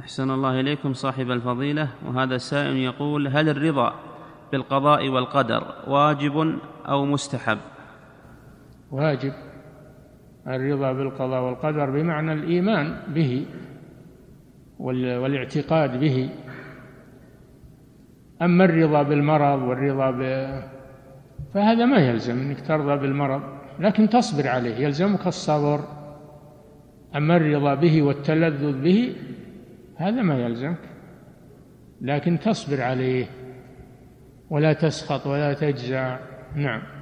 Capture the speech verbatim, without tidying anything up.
أحسن الله إليكم صاحب الفضيلة، وهذا سائل يقول: هل الرضا بالقضاء والقدر واجب أو مستحب؟ واجب. الرضا بالقضاء والقدر بمعنى الإيمان به والاعتقاد به. أما الرضا بالمرض والرضا ب... فهذا ما يلزم أنك ترضى بالمرض، لكن تصبر عليه، يلزمك الصبر. أما الرضا به والتلذذ به هذا ما يلزمك، لكن تصبر عليه ولا تسخط ولا تجزع. نعم.